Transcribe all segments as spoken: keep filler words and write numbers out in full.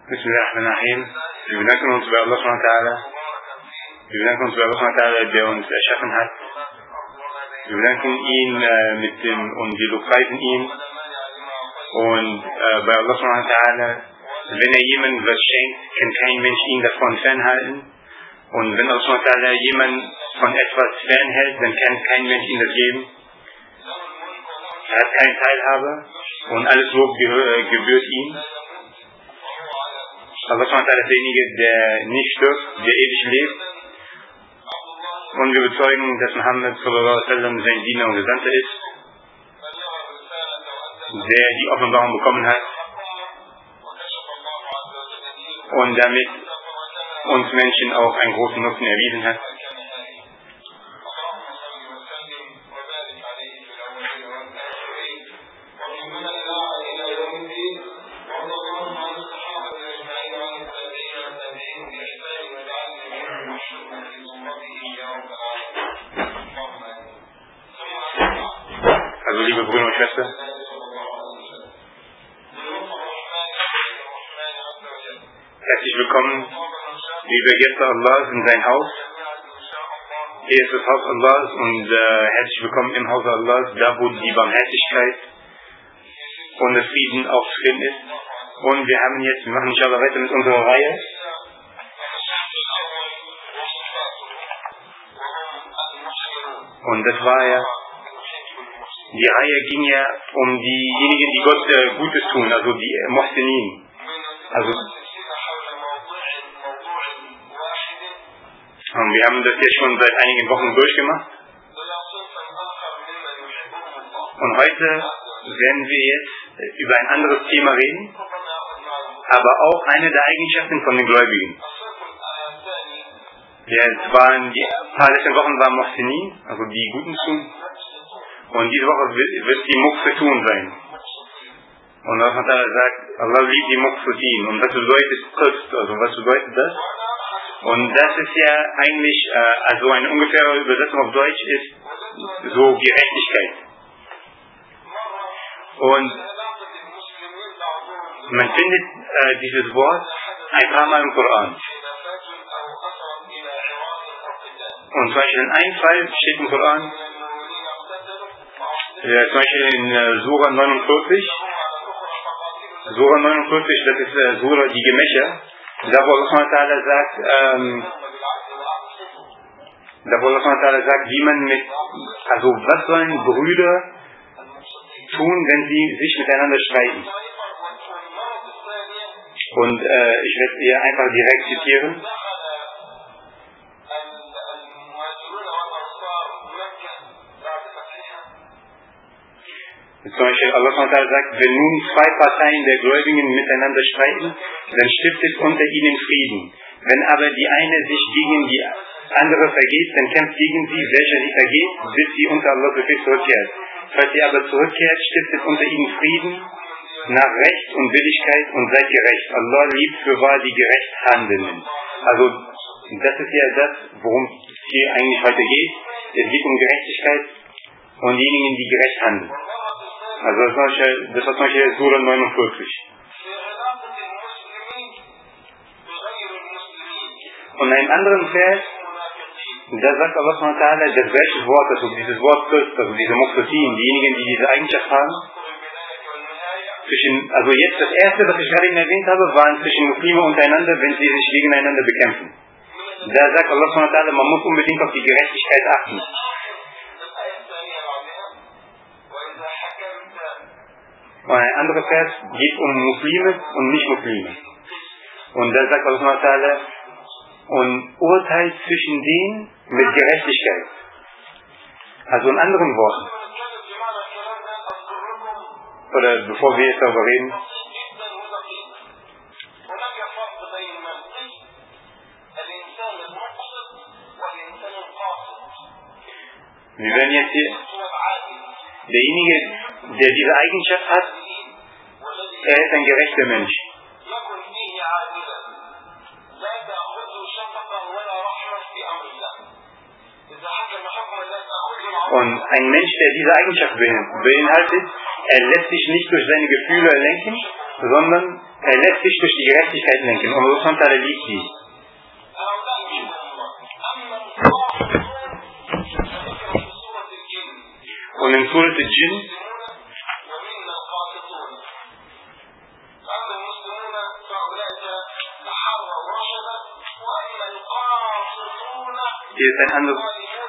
Bismillahirrahmanirrahim. Wir bedanken uns bei Allah subhanahu wa ta'ala. Wir bedanken uns bei Allah subhanahu wa ta'ala, der uns erschaffen hat. Wir bedanken ihn äh, mit dem, und wir lobpreisen ihn. Und äh, bei Allah subhanahu wa ta'ala, wenn er jemandem was schenkt, kann kein Mensch ihn davon fernhalten. Und wenn Allah subhanahu wa ta'ala jemanden von etwas fernhält, dann kann kein Mensch ihm das geben. Er hat keine Teilhabe und alles Lob gebührt ihm. Allah subhanahu wa ta'ala ist derjenige, der nicht stirbt, der ewig lebt. Und wir bezeugen, dass Muhammad sallallahu alaihi wa sallam sein Diener und Gesandter ist, der die Offenbarung bekommen hat und damit uns Menschen auch einen großen Nutzen erwiesen hat. Also liebe Brüder und Schwestern, herzlich willkommen, liebe Gäste Allahs, in sein Haus. Hier ist das Haus Allahs und äh, herzlich willkommen im Haus Allahs, da wo die Barmherzigkeit und der Frieden auch drin ist. Und wir haben jetzt, wir machen inshallah weiter mit unserer Reihe. Und das war ja, die Reihe ging ja um diejenigen, die Gott äh, Gutes tun, also die äh, Muhsinin. Also, und wir haben das jetzt schon seit einigen Wochen durchgemacht. Und heute werden wir jetzt über ein anderes Thema reden, aber auch eine der Eigenschaften von den Gläubigen. Ja, es waren die paar letzten Wochen waren Muhsinin, also die Guten tun. Und diese Woche wird die Muqsitun sein. Und Allah sagt, Allah liebt die Muqsitin. Und was bedeutet Qist? Also was bedeutet das? Und das ist ja eigentlich, äh, also eine ungefähre Übersetzung auf Deutsch ist so Gerechtigkeit. Und man findet äh, dieses Wort ein paar Mal im Koran. Und zum Beispiel in einem Fall steht im Koran, ja, zum Beispiel in äh, Sura neunundvierzig, Sura neunundvierzig, das ist äh, Sura die Gemächer, da wo Allah subhanahu wa ta'ala sagt, ähm, da wo Allah subhanahu wa ta'ala sagt, wie man mit, also was sollen Brüder tun, wenn sie sich miteinander streiten? Und äh, ich werde hier einfach direkt zitieren. Zum Beispiel Allah subhanahu wa ta'ala sagt, wenn nun zwei Parteien der Gläubigen miteinander streiten, dann stiftet unter ihnen Frieden. Wenn aber die eine sich gegen die andere vergeht, dann kämpft gegen sie, welcher sie vergeht, bis sie unter Allah Befehl zurückkehrt. Falls sie aber zurückkehrt, stiftet unter ihnen Frieden nach Recht und Willigkeit und seid gerecht. Allah liebt fürwahr die gerecht Handelnden. Also das ist ja das, worum es hier eigentlich heute geht. Es geht um Gerechtigkeit und diejenigen, die gerecht handeln. Also das war zum Beispiel Sura neunundvierzig. Und in einem anderen Vers, da sagt Allah subhanahu wa ta'ala, das welches Wort, also dieses Wort Christ, also diese Muqsitin, diejenigen, die diese Eigenschaft haben, zwischen, also jetzt das erste, was ich gerade eben erwähnt habe, waren zwischen Muslime untereinander, wenn sie sich gegeneinander bekämpfen. Da sagt Allah subhanahu wa ta'ala, man muss unbedingt auf die Gerechtigkeit achten. Und ein anderer Vers geht um Muslime und Nicht-Muslime. Und da sagt Allah subhanahu wa ta'ala, und urteilt zwischen denen mit Gerechtigkeit. Also in anderen Worten. Oder bevor wir jetzt darüber reden. Wir werden jetzt hier, derjenige, der diese Eigenschaft hat, er ist ein gerechter Mensch. Und ein Mensch, der diese Eigenschaft beinhaltet, er lässt sich nicht durch seine Gefühle lenken, sondern er lässt sich durch die Gerechtigkeit lenken. Und Allah subhanahu wa ta'ala liebt sie. Und in Surat al-Jinn hier ist ein anderes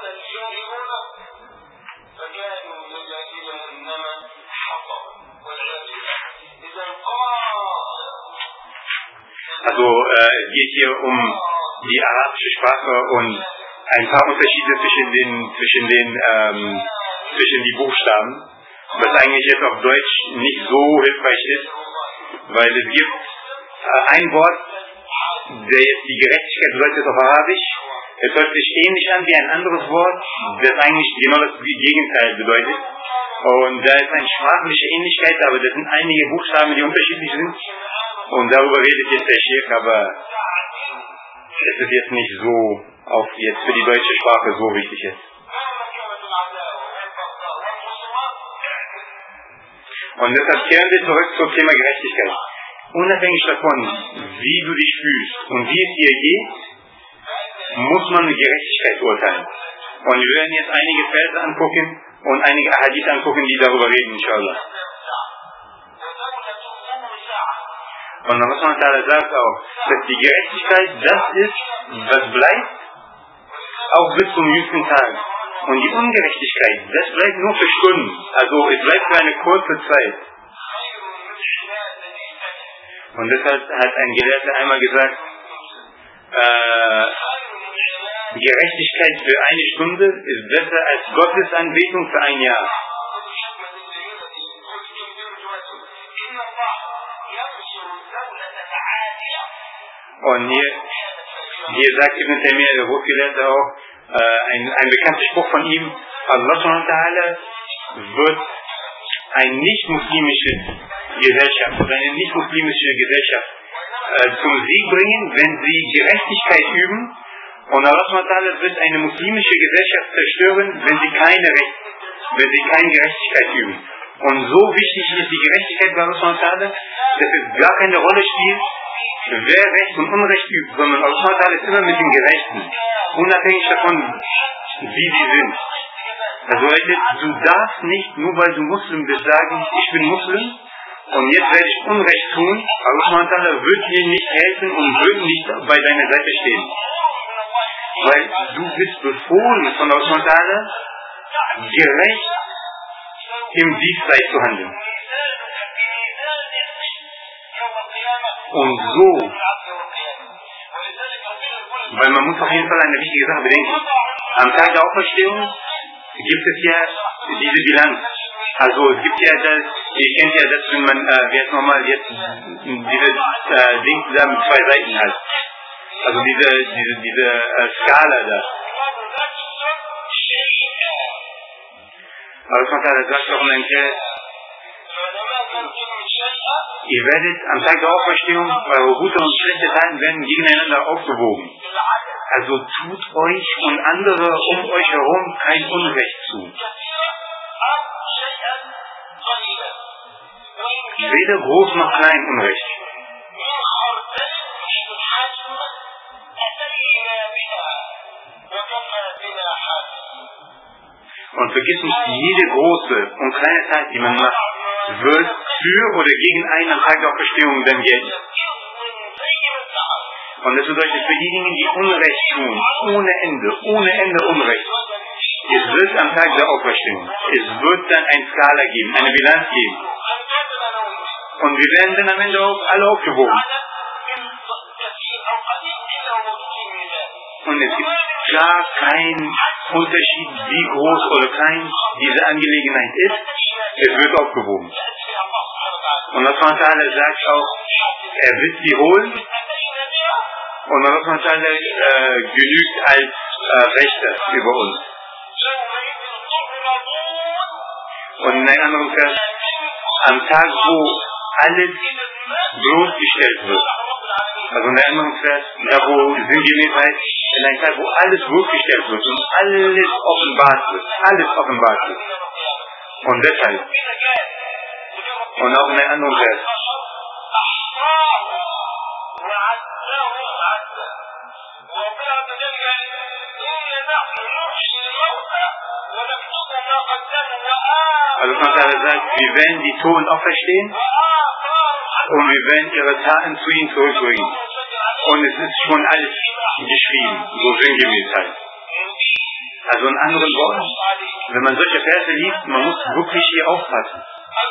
also äh, es geht hier um die arabische Sprache und ein paar Unterschiede zwischen den zwischen den ähm, zwischen die Buchstaben, was eigentlich jetzt auf Deutsch nicht so hilfreich ist, weil es gibt äh, ein Wort, der jetzt die Gerechtigkeit bedeutet auf Arabisch. Es hört sich ähnlich an wie ein anderes Wort, das eigentlich genau das Gegenteil bedeutet. Und da ist eine sprachliche Ähnlichkeit, aber das sind einige Buchstaben, die unterschiedlich sind. Und darüber redet jetzt der Sheikh, aber es ist jetzt nicht so, auch jetzt für die deutsche Sprache so wichtig ist. Und deshalb kehren wir zurück zum Thema Gerechtigkeit. Unabhängig davon, wie du dich fühlst und wie es dir geht, muss man mit Gerechtigkeit urteilen. Und wir werden jetzt einige Verse angucken und einige Ahadith angucken, die darüber reden, inshallah. Und Allah subhanahu wa ta'ala sagt auch, dass die Gerechtigkeit das ist, was bleibt, auch bis zum jüngsten Tag. Und die Ungerechtigkeit, das bleibt nur für Stunden. Also es bleibt für eine kurze Zeit. Und deshalb hat ein Gelehrter einmal gesagt, äh, Gerechtigkeit für eine Stunde ist besser als Gottes Anbetung für ein Jahr. Und hier, hier sagt Ibn Taymiyyah, der Hochgelehrte auch, äh, ein, ein bekannter Spruch von ihm, Allah subhanahu wa ta'ala wird eine nicht-muslimische Gesellschaft, oder eine nicht-muslimische Gesellschaft äh, zum Sieg bringen, wenn sie Gerechtigkeit üben. Und Allah subhanahu wa ta'ala wird eine muslimische Gesellschaft zerstören, wenn sie keine Recht, wenn sie keine Gerechtigkeit üben. Und so wichtig ist die Gerechtigkeit bei Allah subhanahu wa ta'ala, dass es gar keine Rolle spielt, wer Recht und Unrecht übt, sondern Allah subhanahu wa ta'ala ist immer mit den Gerechten, unabhängig davon, wie sie sind. Das bedeutet, du darfst nicht, nur weil du Muslim bist, sagen, ich bin Muslim und jetzt werde ich Unrecht tun. Allah subhanahu wa ta'ala wird dir nicht helfen und wird nicht bei deiner Seite stehen. Weil du bist befohlen von Allah subhanahu wa ta'ala, gerecht im Diesseits zu handeln. Und so, weil man muss auf jeden Fall eine wichtige Sache bedenken. Am Tag der Auferstehung gibt es ja diese Bilanz. Also es gibt ja das, ihr kennt ja das, wenn man, äh, jetzt nochmal jetzt diese äh, Ding da mit zwei Seiten hat. Also diese, diese, diese äh, Skala da. Aber das sagt auch in einem Vers, ihr werdet am Tag der Auferstehung, eure gute und schlechte Taten werden gegeneinander aufgewogen. Also tut euch und andere um euch herum kein Unrecht zu. Weder groß noch klein Unrecht. Und vergiss nicht, jede große und kleine Tat, die man macht, wird für oder gegen einen am Tag der Auferstehung dann gelten. Und das bedeutet für diejenigen, die Unrecht tun, ohne Ende, ohne Ende Unrecht, es wird am Tag der Auferstehung, es wird dann eine Skala geben, eine Bilanz geben. Und wir werden dann am Ende auch alle aufgewogen. Und es gibt gar keinen Unterschied, wie groß oder klein diese Angelegenheit ist, es wird aufgewogen. Und Allah subhanahu wa ta'ala sagt auch, er wird sie holen und Allah subhanahu wa ta'ala äh, genügt als äh, Rechter über uns. Und in einem anderen Vers, am Tag, wo alles bloßgestellt wird, also in einem anderen Vers, da wo sinngemäß heißt, in einem Tag, wo alles bloßgestellt wird und alles offenbart wird, alles offenbart wird. Und deshalb, und auch in einem anderen Vers, Also man sagt, wir werden die Toten auferstehen und wir werden ihre Taten zu ihnen zurückbringen. Und es ist schon alles geschrieben, so sinngemäß halt. Also in anderen Worten, wenn man solche Verse liest, man muss wirklich hier aufpassen.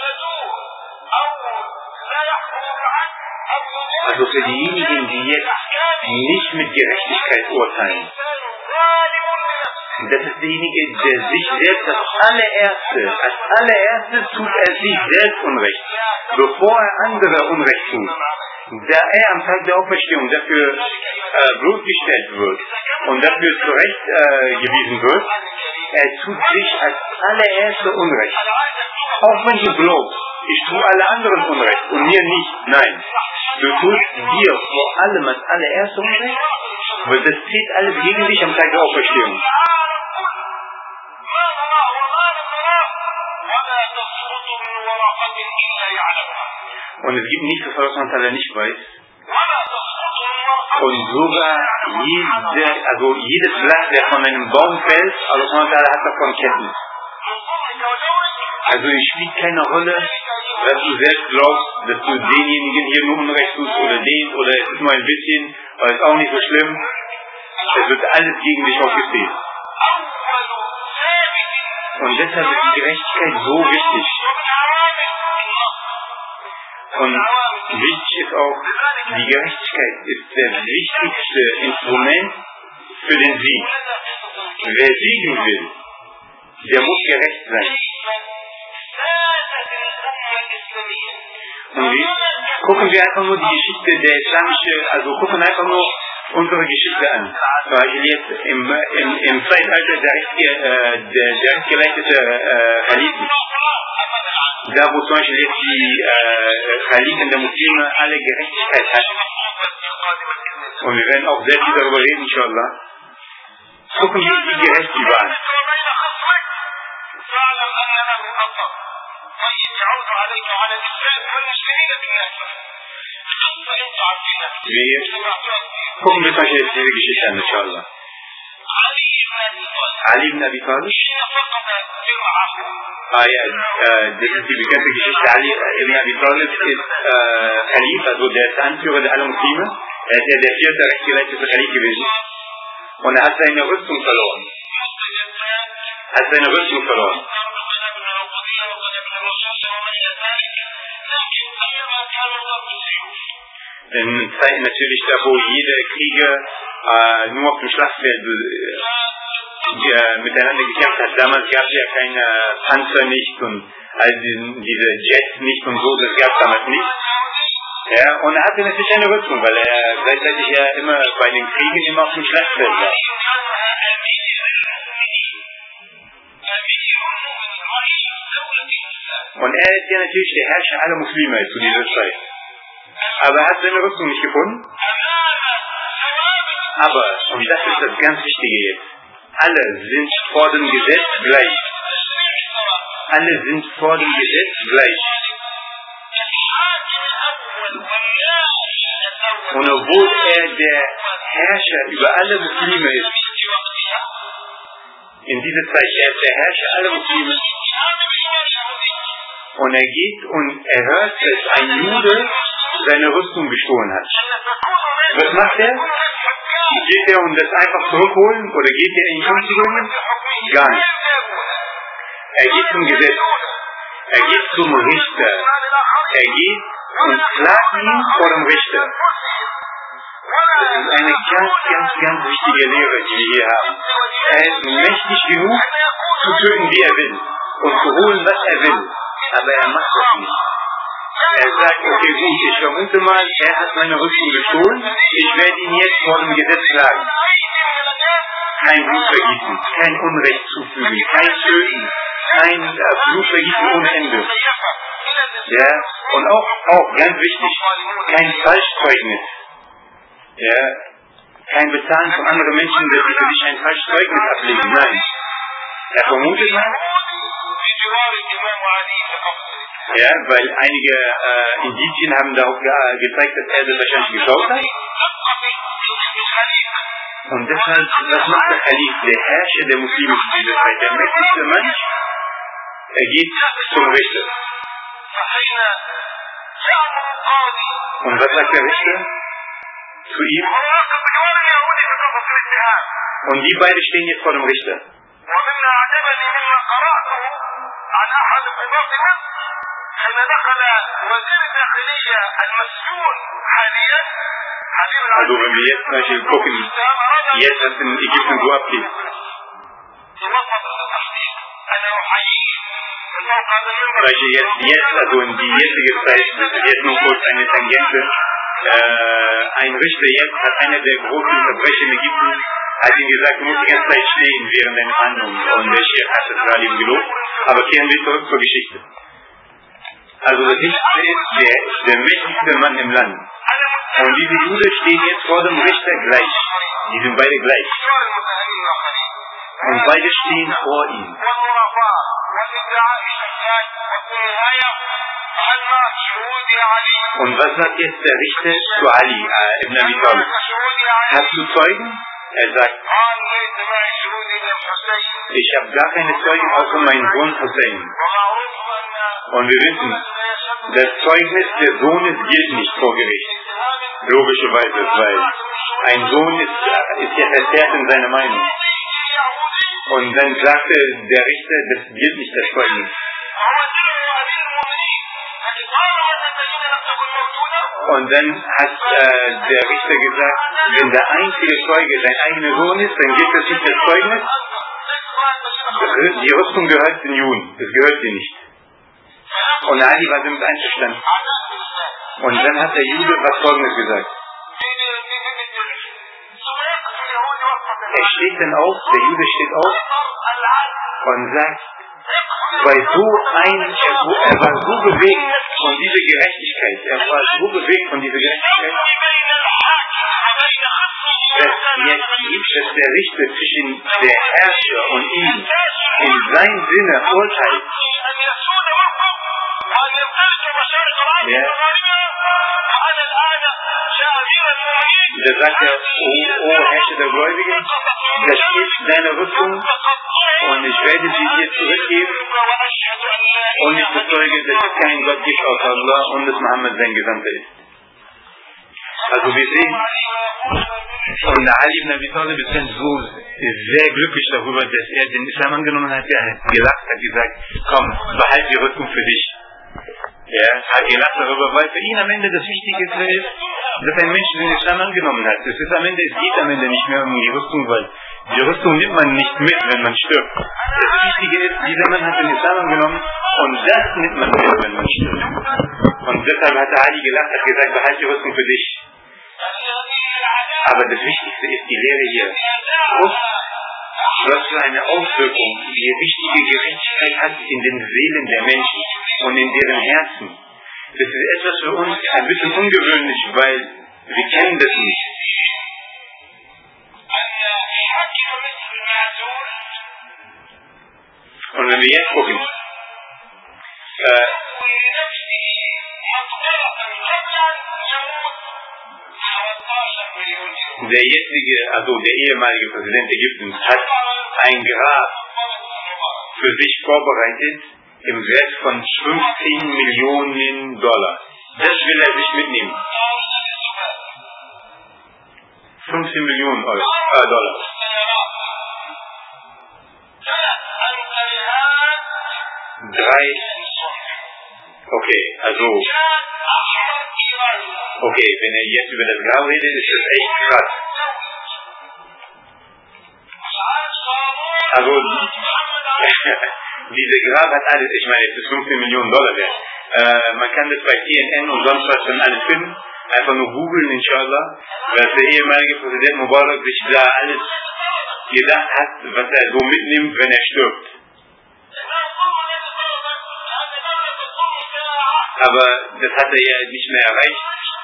Also für diejenigen, die jetzt nicht mit Gerechtigkeit urteilen, das ist derjenige, der sich selbst als allererste, als allererstes tut er sich selbst Unrecht, bevor er andere Unrecht tut. Da er am Tag der Auferstehung dafür äh, bloßgestellt wird und dafür zurechtgewiesen äh, wird, er tut sich als allererste Unrecht. Auch wenn du glaubst, ich tue alle anderen Unrecht und mir nicht, nein. Du tust dir vor allem als allererste Unrecht, weil das zieht alles gegen dich am Tag der Auferstehung. Und es gibt nichts, was Allah nicht weiß. Und sogar jede, also jedes Blatt, der von einem Baum fällt, Allah hat davon Kenntnis. Also es spielt keine Rolle, dass du selbst glaubst, dass du denjenigen hier nur Unrecht tust oder den, oder es ist nur ein bisschen, aber es ist auch nicht so schlimm. Es wird alles gegen dich aufgezählt. Und deshalb ist die Gerechtigkeit so wichtig. Und wichtig ist auch, die Gerechtigkeit ist der wichtigste Instrument für den Sieg. Wer siegen will, der muss gerecht sein. Und wir, gucken wir einfach nur die Geschichte der islamische, also gucken einfach nur unsere Geschichte an. Weil jetzt im, im, im Zeitalter der, äh, der, der rechtgeleitete äh, Khaliden, da wo zum Beispiel jetzt die äh, Khaliden der Muslime alle Gerechtigkeit hatten. Und wir werden auch sehr viel darüber reden, inshallah. Gucken wir die gerecht waren. Wir gucken wir uns jetzt diese Geschichte an, inshallah. Ali ibn Abi Talib. Ah ja, äh, das ist die bekannte Geschichte. Ali ibn Abi Talib ist äh, Khalif, also der ist Anführer der aller Muslime. Er ist ja der vierte rechtgeleitete Khalif gewesen. Und er hat seine Rüstung verloren. Er hat seine Rüstung verloren. In Zeiten natürlich da, wo jede Kriege äh, nur auf dem Schlachtfeld äh, miteinander gekämpft hat. Damals gab es ja keine Panzer nicht und all diese, diese Jets nicht und so, das gab es damals nicht. Ja, und er hatte natürlich eine Rüstung, weil er gleichzeitig ja immer bei den Kriegen immer auf dem Schlachtfeld war. Und er ist ja natürlich der Herrscher aller Muslime zu dieser Zeit. Aber er hat seine Rüstung nicht gefunden. Aber, und das ist das ganz Wichtige jetzt, alle sind vor dem Gesetz gleich. Alle sind vor dem Gesetz gleich. Und obwohl er der Herrscher über alle Muslime ist, in dieser Zeit, er ist der Herrscher aller Muslime, und er geht und er hört, dass ein Jude seine Rüstung gestohlen hat. Was macht er? Geht er und das einfach zurückholen oder geht er in Entschuldigung? Gar nicht. Er geht zum Gesetz. Er geht zum Richter. Er geht und klagt ihn vor dem Richter. Das ist eine ganz, ganz, ganz wichtige Lehre, die wir hier haben. Er ist mächtig genug, zu töten, wie er will und zu holen, was er will. Aber er macht das nicht. Er sagt, okay gut, ich vermute mal, er hat meine Rüstung gestohlen, ich werde ihn jetzt vor dem Gesetz schlagen. Kein Blutvergießen, kein Unrecht zufügen, kein Töten, kein äh, Blutvergießen ohne Ende. Ja, und auch, auch ganz wichtig, kein Falschzeugnis. Ja, kein Bezahlen von anderen Menschen, dass sie für dich ein Falschzeugnis ablegen. Nein. Er vermutet mal, Ja, weil einige äh, Indizien haben darauf ge gezeigt, dass er das wahrscheinlich geschaut hat. Und deshalb, was macht der Khalif, der Herrscher der Muslime zu dieser Zeit, der mächtigste Mensch? Er geht zum Richter. Und was sagt der Richter zu ihm? Und die beiden stehen jetzt vor dem Richter. Also wenn wir jetzt zum Beispiel gucken, jetzt was in Ägypten so abgeht. Zum Beispiel jetzt, jetzt, also in die jetzige Zeit, das ist jetzt nur kurz eine Tangente, äh, ein Richter jetzt hat einer der großen Verbrecher in Ägypten, hat ihm gesagt, du musst die ganze Zeit stehen während deiner Verhandlung. Und der Sheikh hat es gerade ihm gelobt. Aber kehren wir zurück zur Geschichte. Also das Wichtigste ist, der, der mächtigste Mann im Land. Und diese Juden stehen jetzt vor dem Richter gleich. Die sind beide gleich. Und beide stehen vor ihm. Und was sagt jetzt der Richter zu Ali äh, ibn Abi Talib? Hast du Zeugen? Er sagt, ich habe gar keine Zeugen außer meinen Sohn Hussein. Und wir wissen, das Zeugnis des Sohnes gilt nicht vor Gericht. Logischerweise, weil ein Sohn ist, ist ja verzerrt in seiner Meinung. Und dann sagte der Richter, das gilt nicht, das Zeugnis. Und dann hat äh, der Richter gesagt, wenn der einzige Zeuge sein eigener Sohn ist, dann gilt das nicht das Zeugnis. Die Rüstung gehört den Juden, das gehört sie nicht. Und Ali war damit einverstanden. Und dann hat der Jude was Folgendes gesagt. Er steht dann auf, der Jude steht auf und sagt, weil so ein, er, er war so bewegt von dieser Gerechtigkeit, er war so bewegt von dieser Gerechtigkeit, dass jetzt dass der Richter zwischen der Herrscher und ihm in seinem Sinne urteilt. Ja. Da sagt er, oh, oh Herrscher der Gläubigen, da steht deine Rüstung und ich werde sie dir zurückgeben und ich bezeuge, dass es keinen Gott gibt außer Allah und dass Mohammed sein Gesandter ist. Also wir sehen, und Ali ibn Abi Talib ist dann so sehr glücklich darüber, dass er den Islam angenommen hat. Er hat gelacht, hat gesagt, komm, behalt die Rüstung für dich. Er hat gelacht darüber, weil für ihn am Ende das Wichtigste ist, dass ein Mensch den Islam angenommen hat. Es ist am Ende, es geht am Ende nicht mehr um die Rüstung, weil die Rüstung nimmt man nicht mit, wenn man stirbt. Das Wichtige ist, dieser Mann hat den Islam angenommen und das nimmt man mit, wenn man stirbt. Und deshalb hat Ali gelacht, hat gesagt, behalt die Rüstung für dich. Aber das Wichtigste ist die Lehre hier. Was für eine Auswirkung die richtige Gerechtigkeit hat in den Seelen der Menschen und in deren Herzen. Das ist etwas für uns ein bisschen ungewöhnlich, weil wir kennen das nicht. Und wenn wir jetzt gucken, äh, der jetzige, also der ehemalige Präsident Ägyptens hat ein Grab für sich vorbereitet im Wert von fünfzehn Millionen Dollar. Das will er sich mitnehmen. fünfzehn Millionen Euro, äh, Dollar. Drei. Okay, also. Okay, wenn er jetzt über das Grab redet, ist das echt krass. Also, diese Grab hat alles, ich meine, es ist fünfzehn Millionen Dollar wert. Äh, man kann das bei C N N und sonst was dann alles finden. Einfach nur googeln, inshallah, was der ehemalige Präsident Mubarak sich da alles gedacht hat, was er so mitnimmt, wenn er stirbt. Aber das hat er ja nicht mehr erreicht.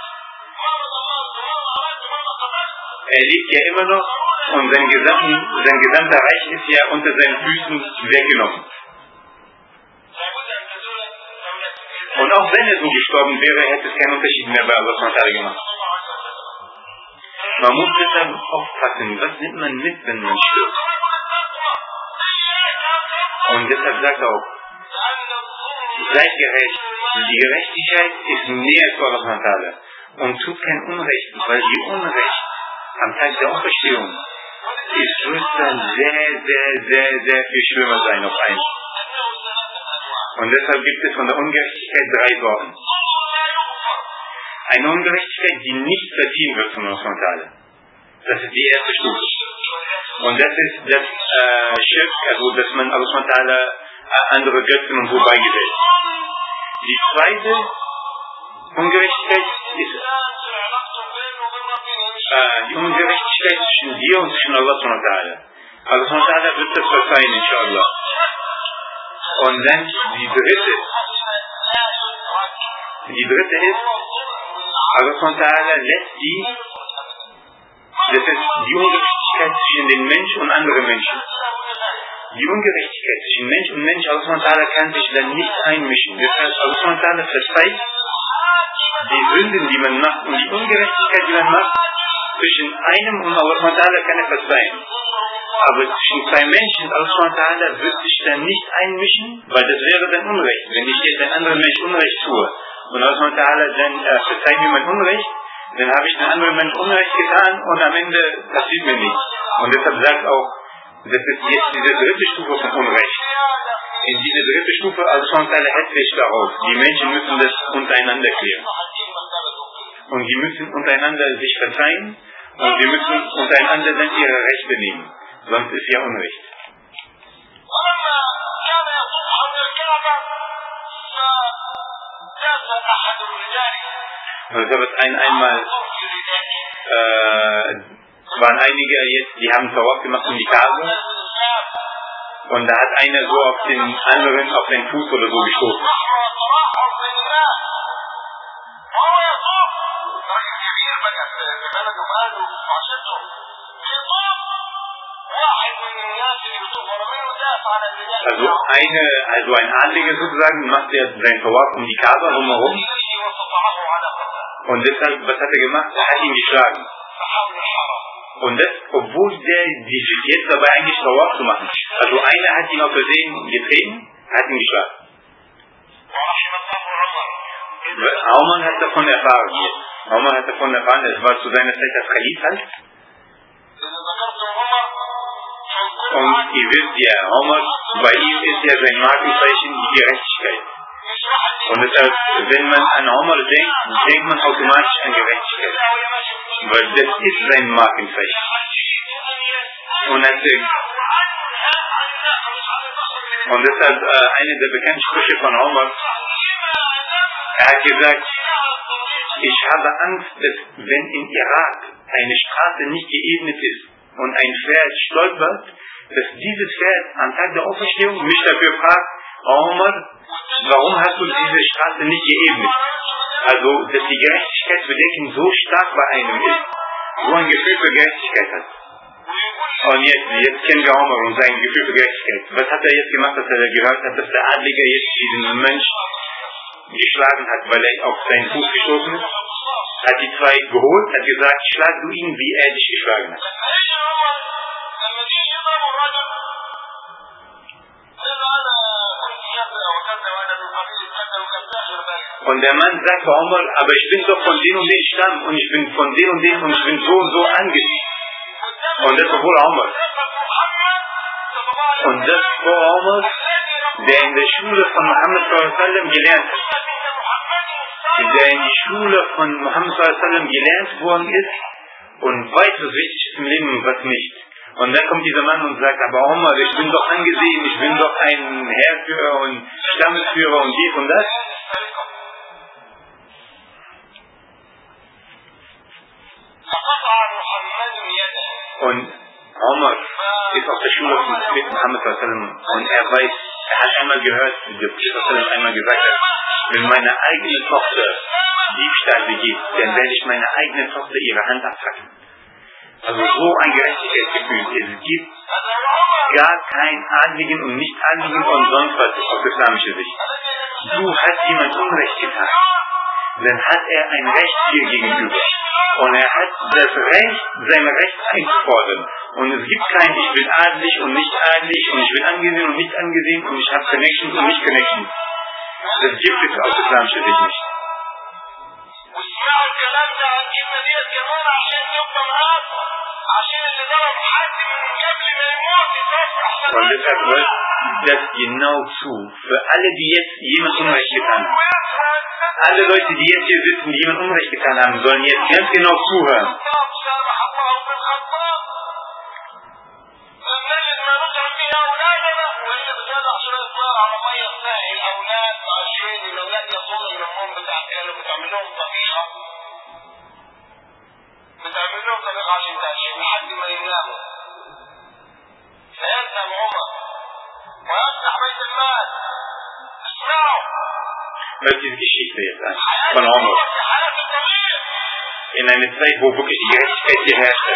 Er lebt ja immer noch und sein, gesamten, sein gesamter Reich ist ja unter seinen Füßen weggenommen. wenn er so gestorben wäre, hätte es keinen Unterschied mehr bei Allah subhanahu wa ta'ala gemacht. Man muss deshalb aufpassen, was nimmt man mit, wenn man stirbt. Und deshalb sagt er auch, seid gerecht. Die Gerechtigkeit ist näher zu Allah subhanahu wa ta'ala. Und tut kein Unrecht, weil die Unrecht am Tag der Auferstehung ist, wird dann sehr, sehr, sehr, sehr viel schlimmer sein auf einen. Und deshalb gibt es von der Ungerechtigkeit drei Sorten. Eine Ungerechtigkeit, die nicht verziehen wird von Allah subhanahu wa ta'ala. Das ist die erste Stufe. Und das ist das äh, Schirk, also dass man Allah subhanahu wa ta'ala äh, andere Götzen und so beigesetzt. Die zweite Ungerechtigkeit ist äh, die Ungerechtigkeit zwischen dir und zwischen Allah subhanahu wa ta'ala. Allah subhanahu wa ta'ala wird das verzeihen, inshallah. Und dann die dritte, die dritte ist, Allah subhanahu wa ta'ala lässt die, das ist die Ungerechtigkeit zwischen den Menschen und anderen Menschen. Die Ungerechtigkeit zwischen Mensch und Mensch, Allah subhanahu wa ta'ala kann sich dann nicht einmischen. Deshalb Allah subhanahu wa ta'ala verzeiht die Sünden, die man macht, und die Ungerechtigkeit, die man macht, zwischen einem und Allah subhanahu wa ta'ala kann er verzeihen. Aber zwischen zwei Menschen, Allah subhanahu wa ta'ala wird sich dann nicht einmischen, weil das wäre dann Unrecht. Wenn ich jetzt einem anderen Mensch Unrecht tue und Allah subhanahu wa ta'ala dann äh, verzeiht mir mein Unrecht, dann habe ich einem anderen Mensch Unrecht getan und am Ende passiert mir nichts. Und deshalb sagt auch, das ist jetzt diese dritte Stufe von Unrecht. In diese dritte Stufe, Allah subhanahu wa ta'ala hält sich darauf. Die Menschen müssen das untereinander klären. Und die müssen untereinander sich verzeihen und die müssen untereinander dann ihre Rechte nehmen. Sonst ist ja Unrecht. Also es wird ein, einmal, äh, waren einige jetzt, die haben Tawaf gemacht um die Kaaba und da hat einer so auf den anderen, auf den Fuß oder so gestoßen. Also eine, also ein Adliger sozusagen macht er sein Tawaf um die Kaaba rumherum und deshalb, was hat er gemacht? Er hat ihn geschlagen. Und das, obwohl der sich jetzt dabei eigentlich Tawaf zu machen. Also einer hat ihn auf Versehen getreten, hat ihn geschlagen. Umar hat davon erfahren. Umar hat davon erfahren, es war zu seiner Zeit als Khalif halt. Und ihr wisst ja, Umar, bei ihm ist ja sein Markenzeichen die Gerechtigkeit. Und deshalb, wenn man an Umar denkt, denkt man automatisch an Gerechtigkeit. Weil das ist sein Markenzeichen. Und, das, und deshalb, äh, eine der bekannten Sprüche von Umar, er hat gesagt, ich habe Angst, dass wenn in Irak eine Straße nicht geebnet ist und ein Pferd stolpert, dass dieses Pferd am Tag der Auferstehung mich dafür fragt, Umar, warum hast du diese Straße nicht geebnet? Also, dass die Gerechtigkeitsbedenken so stark bei einem ist, so ein Gefühl für Gerechtigkeit hat. Und jetzt, jetzt kennen wir Umar und sein Gefühl für Gerechtigkeit. Was hat er jetzt gemacht, dass er gehört hat, dass der Adlige jetzt diesen Mensch geschlagen hat, weil er auf seinen Fuß gestoßen ist? Hat die zwei geholt, hat gesagt, schlag du ihn, wie er dich geschlagen hat. Und der Mann sagte Umar, aber ich bin doch von dem und dem Stamm und ich bin von dem und dem und ich bin so und so angesehen. Und das obwohl Umar. Und das war Umar, der in der Schule von Muhammad sallallahu alaihi wasallam gelernt hat. Der in die Schule von Muhammad sallallahu alaihi wasallam gelernt worden ist und weiß, was wichtig ist im Leben und was nicht. Und dann kommt dieser Mann und sagt, aber Umar, ich bin doch angesehen, ich bin doch ein Heerführer und Stammesführer und dies und das. Und Umar ist auf der Schule von Muhammad sallallahu alaihi wasallam und er weiß, er hat einmal gehört, wie der Prophet einmal gesagt hat, wenn meine eigene Tochter Diebstahl begeht, dann werde ich meiner eigenen Tochter ihre Hand abfacken. Also so ein Gerechtigkeitsgefühl. Es gibt gar kein Adligen und Nicht-Adligen und sonst was aus islamischer Sicht. du hast jemand Unrecht getan, dann hat er ein Recht dir gegenüber. Und er hat das Recht, sein Recht einzufordern. Und es gibt kein, ich bin adelig und nicht adelig und ich bin angesehen und nicht angesehen und ich habe Connections und nicht Connections. Das gibt es aus islamischer Sicht nicht. Und deshalb hört das genau zu. Für alle, die jetzt jemand Unrecht getan haben. Alle Leute, die jetzt hier sitzen, die jemand Unrecht getan haben, sollen jetzt ganz genau zuhören. Hört diese Geschichte jetzt an, von Omar. In einer Zeit, wo wirklich die Gerechtigkeit hier herrschte.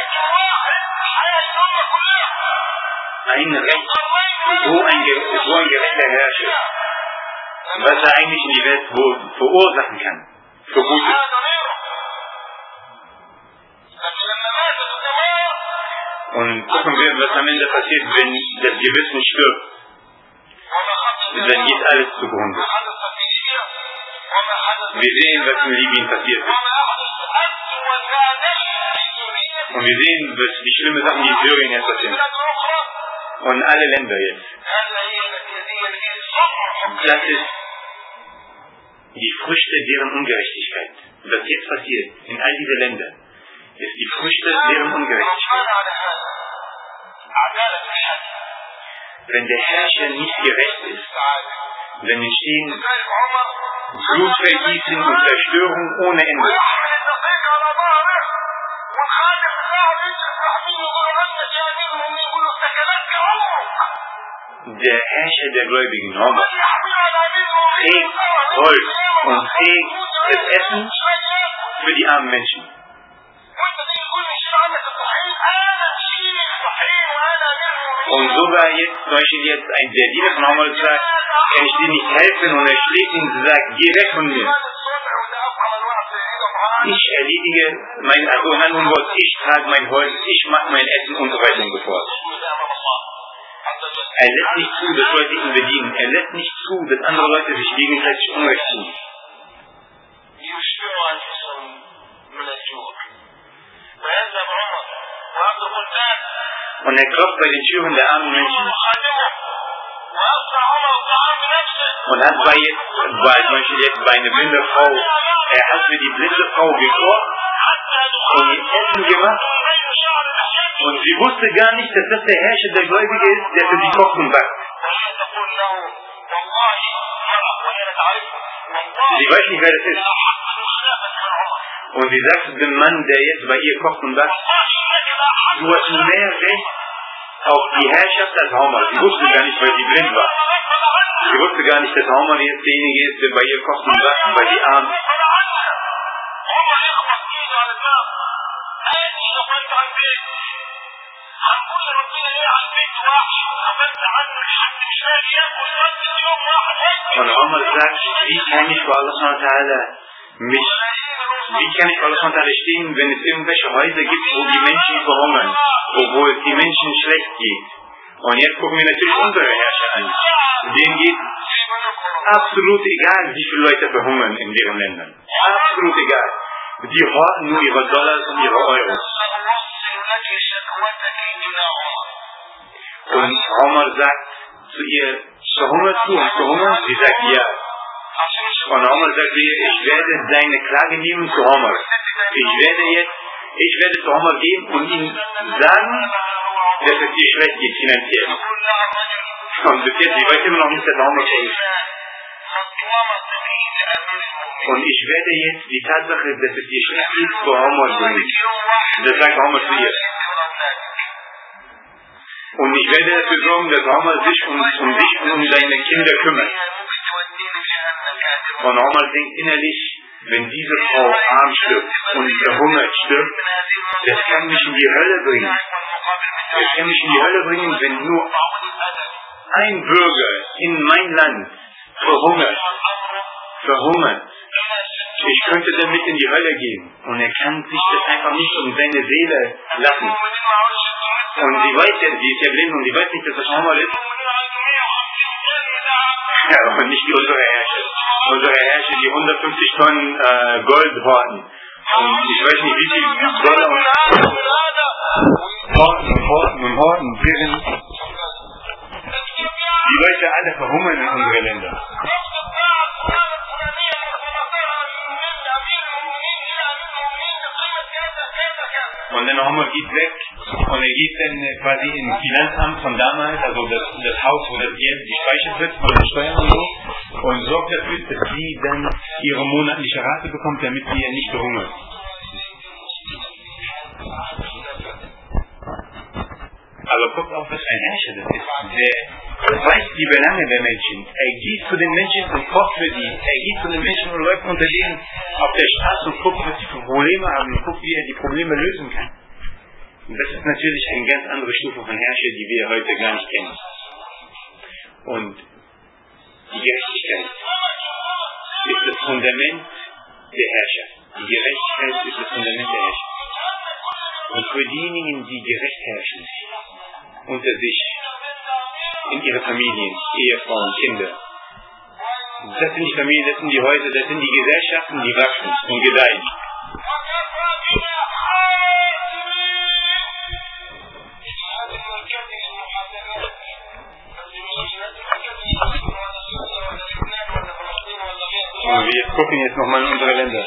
Ein Recht, so ein, so ein gerechter Herrscher, was er eigentlich in die Welt verursachen kann, für Gutes. Und gucken wir, was am Ende passiert, wenn das Gewissen stirbt. Dann geht alles zugrunde. Wir sehen, was in Libyen passiert ist. Und wir sehen, was die schlimmen Sachen, die in Syrien jetzt passieren. Und alle Länder jetzt. Das ist die Früchte deren Ungerechtigkeit. Was jetzt passiert in all diese Länder, ist die Früchte deren Ungerechtigkeit. Wenn der Herrscher nicht gerecht ist, dann entstehen Blutvergießen und Zerstörung ohne Ende. Der Herrscher der Gläubigen, Omar, trägt Holz und trägt das Essen für die armen Menschen. Und sogar jetzt, zum Beispiel jetzt, ein der Diener von Omar sagt, kann ich dir nicht helfen, und er schlägt ihn und sagt, geh weg von mir. Ich erledige mein, also in anderen Worten, ich trage mein Holz, ich mache mein Essen und so weiter und so fort. Er lässt nicht zu, dass Leute ihn bedienen. Er lässt nicht zu, dass andere Leute sich gegenseitig Unrecht tun. Und er klopft bei den Türen der armen Menschen. Und hat bei jetzt, bei, zum Beispiel jetzt bei einer blinden Frau, er hat für die blinde Frau gekocht und ihr Essen gemacht. Und sie wusste gar nicht, dass das der Herrscher der Gläubige ist, der für sie kocht und backt. Sie weiß nicht, wer das ist. Und sie sagt zu dem Mann, der jetzt bei ihr kocht und backt, du hast mehr Recht auf die Herrschaft als Omar. Sie wusste gar nicht, weil sie blind war. Sie wusste gar nicht, dass Omar jetzt derjenige ist, der bei ihr kocht und backt, bei die Armen. Und Omar sagt, wie kann ich vor Allah mich, wie kann ich vor Allah stehen, wenn es irgendwelche Häuser gibt, wo die Menschen verhungern, wo es die Menschen schlecht geht. Und jetzt gucken wir natürlich unsere Herrscher an. Denen geht absolut egal, wie viele Leute verhungern in deren Ländern. Absolut egal. Die horten nur ihre Dollars und ihre Euros. Und Omar sagt zu ihr, verhungerst du und verhungerst? Sie sagt ja. Und Omar sagt ihr, ich werde deine Klage nehmen zu Omar. Ich werde jetzt, ich werde zu Omar gehen und ihm sagen, dass es dir schlecht geht finanziell. Und bis jetzt, ich weiß immer noch nicht, dass Omar ist. Und ich werde jetzt die Tatsache, dass es dir schlecht geht, zu Omar bringen. Das sagt Omar zu ihr. Und ich werde dafür sorgen, dass Omar sich um, um dich und um deine Kinder kümmert. Und Omar denkt innerlich, wenn diese Frau arm stirbt und verhungert stirbt, das kann mich in die Hölle bringen. Das kann mich in die Hölle bringen, wenn nur ein Bürger in mein Land verhungert verhungert. Ich könnte damit in die Hölle gehen. Und er kann sich das einfach nicht um seine Seele lassen. Und sie weiß ja, sie ist ja blind und sie weiß nicht, dass das normal ist. Ja, aber nicht wie unsere Herrscher. Unsere Herrscher, die hundertfünfzig Tonnen äh, Gold horten. Und ich weiß nicht, wie viel Dollar und horten und horten und horten. Während die Leute alle verhungern in unsere Länder. Und der Normal geht weg und er geht dann quasi ins Finanzamt von damals, also das, das Haus, wo das Geld gespeichert wird von den Steuern und so, und sorgt dafür, dass sie dann ihre monatliche Rate bekommt, damit sie ja nicht verhungert. Aber guckt auf, was ein Herrscher das ist. Der weiß die Belange der Menschen. Er geht zu den Menschen und kocht für die. Er geht zu den Menschen und läuft unter denen auf der Straße und guckt, was sie für Probleme haben und guckt, wie er die Probleme lösen kann. Und das ist natürlich eine ganz andere Stufe von Herrscher, die wir heute gar nicht kennen. Und die Gerechtigkeit ist das Fundament der Herrscher. Die Gerechtigkeit ist das Fundament der Herrscher. Und für diejenigen, die gerecht herrschen, unter sich, in ihre Familien, Ehefrauen, Kinder. Das sind die Familien, das sind die Häuser, das sind die Gesellschaften, die wachsen und gedeihen. Und wir gucken jetzt nochmal in unsere Länder.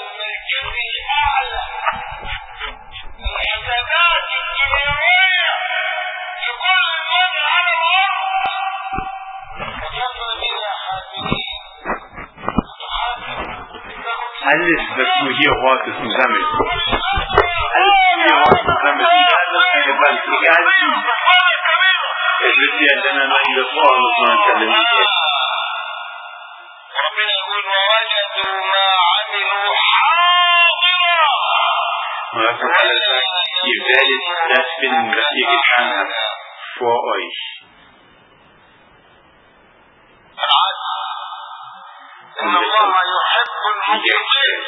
Alles, was du hier hortest und sammelst, alles, was du hier hortest und sammelst, egal was deine Bank, egal wie, es wird dir hintereinander in das Ohr und das neue Talent. Und was man alles sagt, ihr werdet das finden, was ihr getan habt, vor euch. Und das ist die Gerechtigkeit.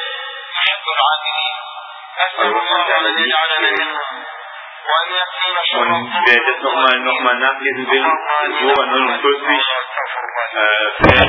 Und wer das nochmal noch mal nachlesen will, Sura neunundvierzig, äh, Vers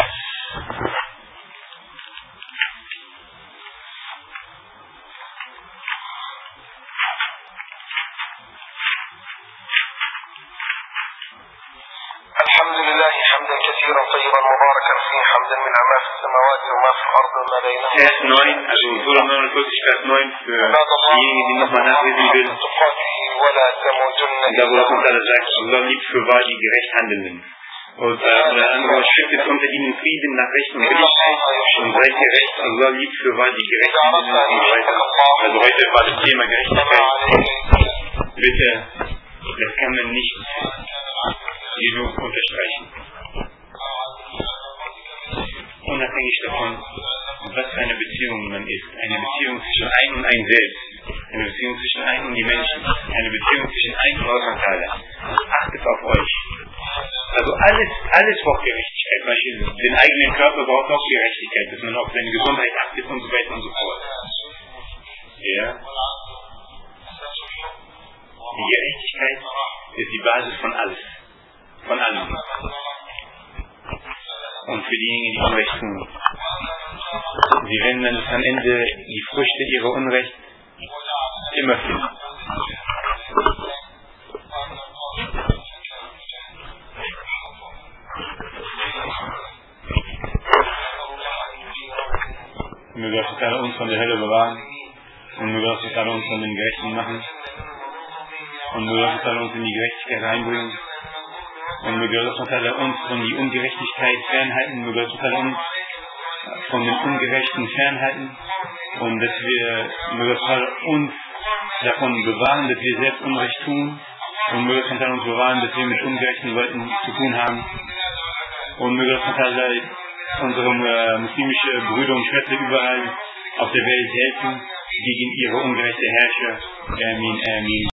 Vers neun, also Sura neunundvierzig, Vers neun, für diejenigen, die nochmal nachlesen will. Da wo Allah sagt, Allah liebt für wahr die gerecht Handelnden. Und äh, eine andere Schrift ist unter ihnen Frieden nach Recht und Billigkeit und seid gerecht, Allah liebt für wahr die gerecht Handelnden und so weiter. Also heute war das Thema Gerechtigkeit. Bitte, das kann man nicht genug unterstreichen. Unabhängig davon, was für eine Beziehung man ist. Eine Beziehung zwischen ein und ein selbst. Eine Beziehung zwischen ein und die Menschen. Eine Beziehung zwischen ein und Außertaler. Achtet auf euch. Also alles, alles braucht Gerechtigkeit. Zum Beispiel den eigenen Körper braucht auch Gerechtigkeit, dass man auf seine Gesundheit achtet und so weiter und so fort. Ja. Die Gerechtigkeit ist die Basis von alles. Von allem. Und für diejenigen, die Unrecht tun. Sie werden dann am Ende die Früchte ihrer Unrecht immer finden. Möge Gott alle uns von der Hölle bewahren und möge Gott alle uns von den Gerechten machen und möge Gott alle uns in die Gerechtigkeit reinbringen. Und möge Gott alle uns von der Ungerechtigkeit fernhalten, möge Gott alle uns von den Ungerechten fernhalten und dass wir, möge Gott uns davon bewahren, dass wir selbst Unrecht tun und möge Gott uns bewahren, dass wir mit ungerechten Leuten zu tun haben und möge Gott alle unsere äh, muslimische Brüder und Schwestern überall auf der Welt helfen gegen ihre ungerechte Herrscher. Amin, Amin.